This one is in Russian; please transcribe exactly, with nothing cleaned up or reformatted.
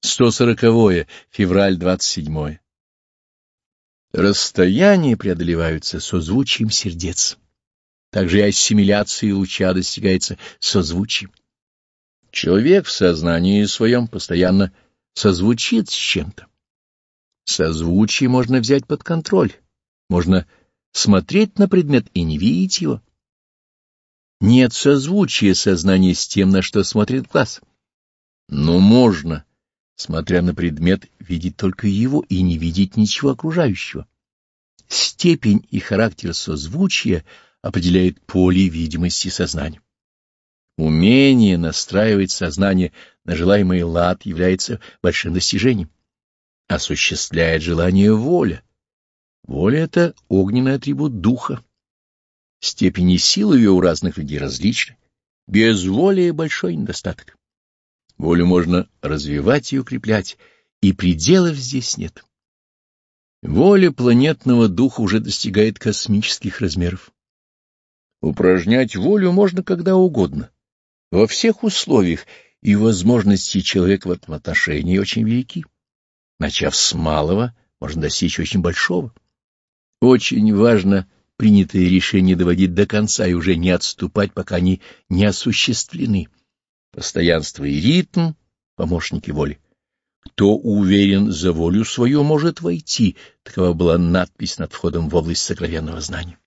сто сороковое, февраль двадцать седьмое. Расстояния преодолеваются созвучием сердец. Также и ассимиляция луча достигается созвучием. Человек в сознании своем постоянно созвучит с чем-то. Созвучие можно взять под контроль, можно смотреть на предмет и не видеть его. Нет созвучия сознания с тем, на что смотрит глаз. Но можно, смотря на предмет, видеть только его и не видеть ничего окружающего. Степень и характер созвучия определяет поле видимости сознания. Умение настраивать сознание на желаемый лад является большим достижением. Осуществляет желание воля. Воля — это огненный атрибут духа. Степени силы ее у разных людей различны. Безволие — большой недостаток. Волю можно развивать и укреплять, и пределов здесь нет. Воля планетного духа уже достигает космических размеров. Упражнять волю можно когда угодно, во всех условиях, и возможности человека в этом отношении очень велики. Начав с малого, можно достичь очень большого. Очень важно принятые решения доводить до конца и уже не отступать, пока они не осуществлены. Постоянство и ритм — помощники воли. Кто уверен за волю свою, может войти. Такова была надпись над входом в область сокровенного знания.